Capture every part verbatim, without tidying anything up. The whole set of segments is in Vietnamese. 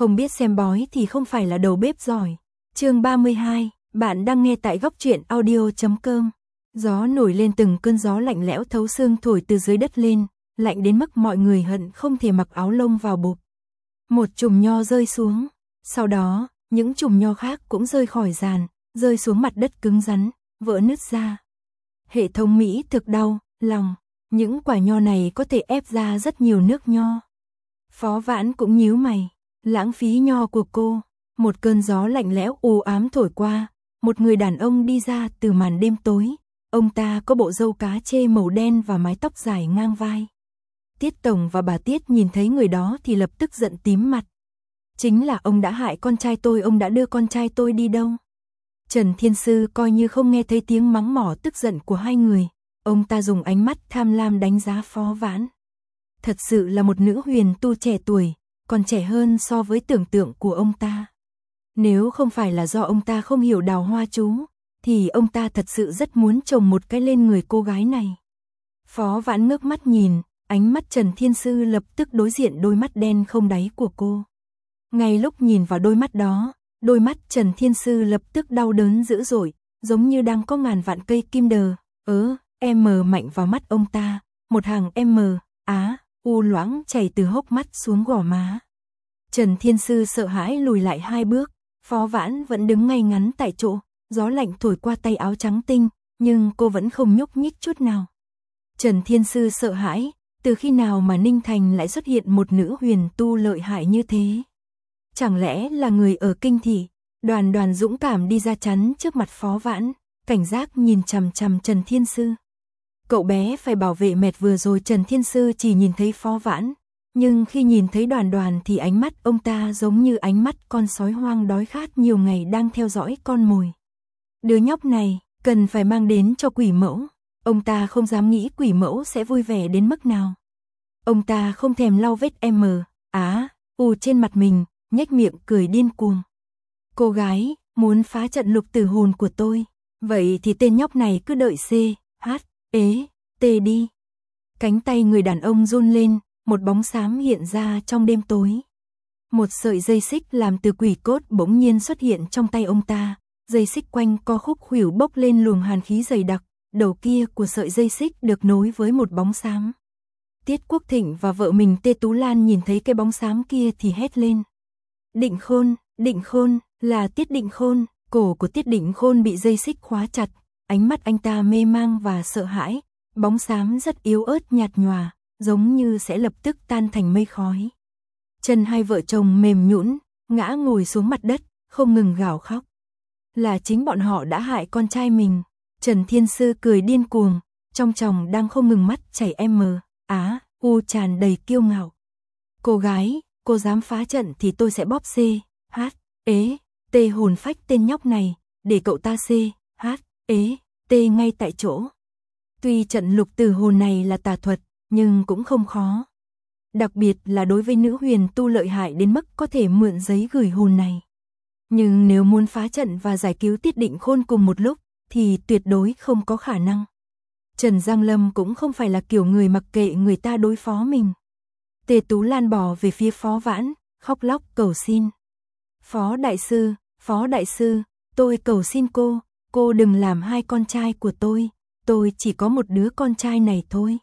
Không biết xem bói thì không phải là đầu bếp giỏi. Chương ba mươi hai, bạn đang nghe tại góc truyện audio chấm com. Gió nổi lên, từng cơn gió lạnh lẽo thấu xương thổi từ dưới đất lên, lạnh đến mức mọi người hận không thể mặc áo lông vào bụp. Một chùm nho rơi xuống, sau đó, những chùm nho khác cũng rơi khỏi giàn, rơi xuống mặt đất cứng rắn, vỡ nứt ra. Hệ thống Mỹ thực đau lòng, những quả nho này có thể ép ra rất nhiều nước nho. Phó Vãn cũng nhíu mày, lãng phí nho của cô. Một cơn gió lạnh lẽo u ám thổi qua, một người đàn ông đi ra từ màn đêm tối. Ông ta có bộ râu cá chê màu đen và mái tóc dài ngang vai. Tiết Tổng và bà Tiết nhìn thấy người đó thì lập tức giận tím mặt. Chính là ông đã hại con trai tôi, ông đã đưa con trai tôi đi đâu? Trần Thiên Sư coi như không nghe thấy tiếng mắng mỏ tức giận của hai người. Ông ta dùng ánh mắt tham lam đánh giá Phó Vãn. Thật sự là một nữ huyền tu trẻ tuổi, còn trẻ hơn so với tưởng tượng của ông ta. Nếu không phải là do ông ta không hiểu đào hoa chú, thì ông ta thật sự rất muốn trồng một cái lên người cô gái này. Phó Vãn ngước mắt nhìn, ánh mắt Trần Thiên Sư lập tức đối diện đôi mắt đen không đáy của cô. Ngay lúc nhìn vào đôi mắt đó, đôi mắt Trần Thiên Sư lập tức đau đớn dữ dội, giống như đang có ngàn vạn cây kim đờ, ớ, M mạnh vào mắt ông ta, một hàng M, á, u loãng chảy từ hốc mắt xuống gò má. Trần Thiên Sư sợ hãi lùi lại hai bước, Phó Vãn vẫn đứng ngay ngắn tại chỗ, gió lạnh thổi qua tay áo trắng tinh, nhưng cô vẫn không nhúc nhích chút nào. Trần Thiên Sư sợ hãi, từ khi nào mà Ninh Thành lại xuất hiện một nữ huyền tu lợi hại như thế? Chẳng lẽ là người ở kinh thị? Đoàn Đoàn dũng cảm đi ra chắn trước mặt Phó Vãn, cảnh giác nhìn chằm chằm Trần Thiên Sư. Cậu bé phải bảo vệ mệt. Vừa rồi Trần Thiên Sư chỉ nhìn thấy Phó Vãn, nhưng khi nhìn thấy Đoàn Đoàn thì ánh mắt ông ta giống như ánh mắt con sói hoang đói khát nhiều ngày đang theo dõi con mồi. Đứa nhóc này, cần phải mang đến cho quỷ mẫu. Ông ta không dám nghĩ quỷ mẫu sẽ vui vẻ đến mức nào. Ông ta không thèm lau vết M, á, u trên mặt mình, nhếch miệng cười điên cuồng. Cô gái, muốn phá trận lục tử hồn của tôi, vậy thì tên nhóc này cứ đợi C, H, ế, T đi. Cánh tay người đàn ông run lên, một bóng xám hiện ra trong đêm tối. Một sợi dây xích làm từ quỷ cốt bỗng nhiên xuất hiện trong tay ông ta, dây xích quanh co khúc khuỷu bốc lên luồng hàn khí dày đặc, đầu kia của sợi dây xích được nối với một bóng xám. Tiết Quốc Thịnh và vợ mình Tê Tú Lan nhìn thấy cái bóng xám kia thì hét lên. Định Khôn, Định Khôn, là Tiết Định Khôn. Cổ của Tiết Định Khôn bị dây xích khóa chặt, ánh mắt anh ta mê mang và sợ hãi, bóng xám rất yếu ớt nhạt nhòa, giống như sẽ lập tức tan thành mây khói. Chân hai vợ chồng mềm nhũn, ngã ngồi xuống mặt đất, không ngừng gào khóc. Là chính bọn họ đã hại con trai mình. Trần Thiên Sư cười điên cuồng, trong tròng đang không ngừng mắt chảy M, á, u tràn đầy kiêu ngạo. Cô gái, cô dám phá trận thì tôi sẽ bóp C, H, ế, T hồn phách tên nhóc này, để cậu ta C, H, ế, T ngay tại chỗ. Tuy trận lục tử hồn này là tà thuật, nhưng cũng không khó. Đặc biệt là đối với nữ huyền tu lợi hại đến mức có thể mượn giấy gửi hồn này. Nhưng nếu muốn phá trận và giải cứu Tiết Định Khôn cùng một lúc, thì tuyệt đối không có khả năng. Trần Giang Lâm cũng không phải là kiểu người mặc kệ người ta đối phó mình. Tề Tú Lan bò về phía Phó Vãn, khóc lóc cầu xin. Phó Đại Sư, Phó Đại Sư, tôi cầu xin cô, cô đừng làm hai con trai của tôi, tôi chỉ có một đứa con trai này thôi.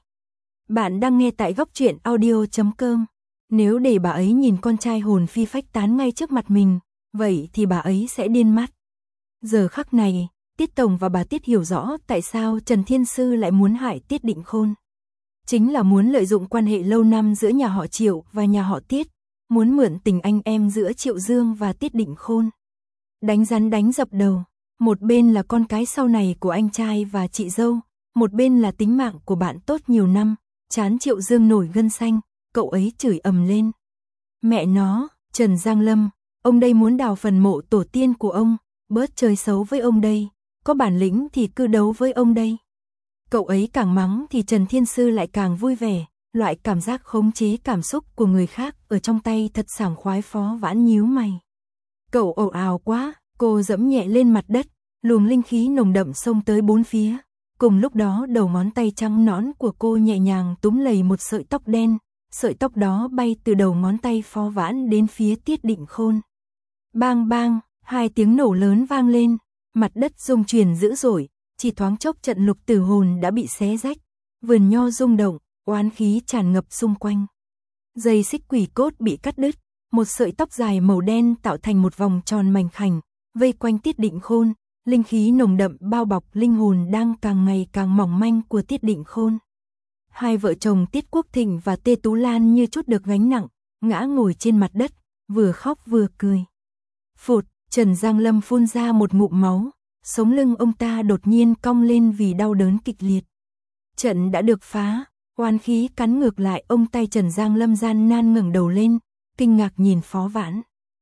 Bạn đang nghe tại góc truyện audio chấm com. Nếu để bà ấy nhìn con trai hồn phi phách tán ngay trước mặt mình, vậy thì bà ấy sẽ điên mắt. Giờ khắc này, Tiết Tổng và bà Tiết hiểu rõ tại sao Trần Thiên Sư lại muốn hại Tiết Định Khôn. Chính là muốn lợi dụng quan hệ lâu năm giữa nhà họ Triệu và nhà họ Tiết, muốn mượn tình anh em giữa Triệu Dương và Tiết Định Khôn. Đánh rắn đánh dập đầu, một bên là con cái sau này của anh trai và chị dâu, một bên là tính mạng của bạn tốt nhiều năm, chán Triệu Dương nổi gân xanh, cậu ấy chửi ầm lên. Mẹ nó, Trần Giang Lâm, ông đây muốn đào phần mộ tổ tiên của ông, bớt chơi xấu với ông đây, có bản lĩnh thì cứ đấu với ông đây. Cậu ấy càng mắng thì Trần Thiên Sư lại càng vui vẻ, loại cảm giác khống chế cảm xúc của người khác ở trong tay thật sảng khoái. Phó Vãn nhíu mày. Cậu ồn ào quá, cô dẫm nhẹ lên mặt đất, luồng linh khí nồng đậm xông tới bốn phía. Cùng lúc đó đầu ngón tay trắng nõn của cô nhẹ nhàng túm lấy một sợi tóc đen, sợi tóc đó bay từ đầu ngón tay Phó Vãn đến phía Tiết Định Khôn. Bang bang, hai tiếng nổ lớn vang lên, mặt đất rung chuyển dữ dội, chỉ thoáng chốc trận lục tử hồn đã bị xé rách, vườn nho rung động, oán khí tràn ngập xung quanh. Dây xích quỷ cốt bị cắt đứt, một sợi tóc dài màu đen tạo thành một vòng tròn mảnh khảnh, vây quanh Tiết Định Khôn, linh khí nồng đậm bao bọc linh hồn đang càng ngày càng mỏng manh của Tiết Định Khôn. Hai vợ chồng Tiết Quốc Thịnh và Tê Tú Lan như chút được gánh nặng, ngã ngồi trên mặt đất, vừa khóc vừa cười. Phụt, Trần Giang Lâm phun ra một ngụm máu, sống lưng ông ta đột nhiên cong lên vì đau đớn kịch liệt. Trận đã được phá, oán khí cắn ngược lại ông, tay Trần Giang Lâm gian nan ngẩng đầu lên, kinh ngạc nhìn Phó Vãn.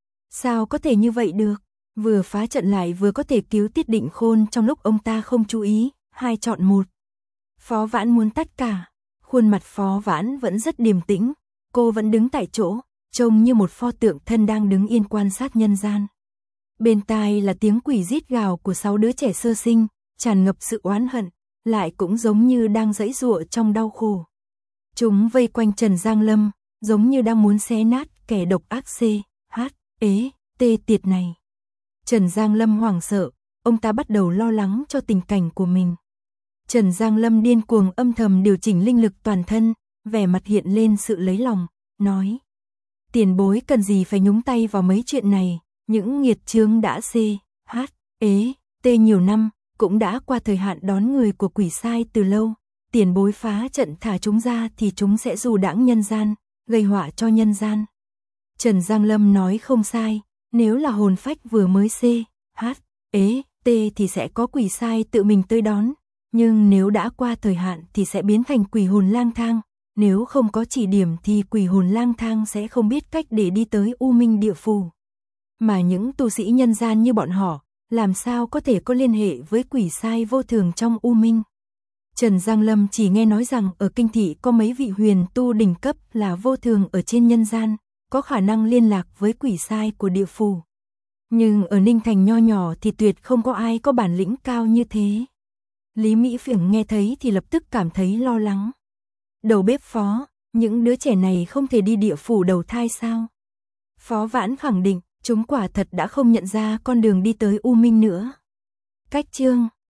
Sao có thể như vậy được? Vừa phá trận lại vừa có thể cứu Tiết Định Khôn trong lúc ông ta không chú ý, hai chọn một. Phó Vãn muốn tất cả, khuôn mặt Phó Vãn vẫn rất điềm tĩnh, cô vẫn đứng tại chỗ, trông như một pho tượng thân đang đứng yên quan sát nhân gian. Bên tai là tiếng quỷ rít gào của sáu đứa trẻ sơ sinh, tràn ngập sự oán hận, lại cũng giống như đang giãy giụa trong đau khổ. Chúng vây quanh Trần Giang Lâm, giống như đang muốn xé nát kẻ độc ác C, H, ế, tê tiệt này. Trần Giang Lâm hoảng sợ, ông ta bắt đầu lo lắng cho tình cảnh của mình. Trần Giang Lâm điên cuồng âm thầm điều chỉnh linh lực toàn thân, vẻ mặt hiện lên sự lấy lòng, nói: tiền bối cần gì phải nhúng tay vào mấy chuyện này, những nghiệt chướng đã C, H, ế, tê nhiều năm, cũng đã qua thời hạn đón người của quỷ sai từ lâu. Tiền bối phá trận thả chúng ra thì chúng sẽ dù đãng nhân gian, gây họa cho nhân gian. Trần Giang Lâm nói không sai, nếu là hồn phách vừa mới C, H, ế, T thì sẽ có quỷ sai tự mình tới đón, nhưng nếu đã qua thời hạn thì sẽ biến thành quỷ hồn lang thang, nếu không có chỉ điểm thì quỷ hồn lang thang sẽ không biết cách để đi tới U Minh địa phủ. Mà những tu sĩ nhân gian như bọn họ, làm sao có thể có liên hệ với quỷ sai vô thường trong U Minh. Trần Giang Lâm chỉ nghe nói rằng ở kinh thị có mấy vị huyền tu đỉnh cấp là vô thường ở trên nhân gian, có khả năng liên lạc với quỷ sai của địa phủ. Nhưng ở Ninh Thành nho nhỏ thì tuyệt không có ai có bản lĩnh cao như thế. Lý Mỹ Phượng nghe thấy thì lập tức cảm thấy lo lắng. Đầu bếp Phó, những đứa trẻ này không thể đi địa phủ đầu thai sao? Phó Vãn khẳng định, chúng quả thật đã không nhận ra con đường đi tới U Minh nữa. Cách chương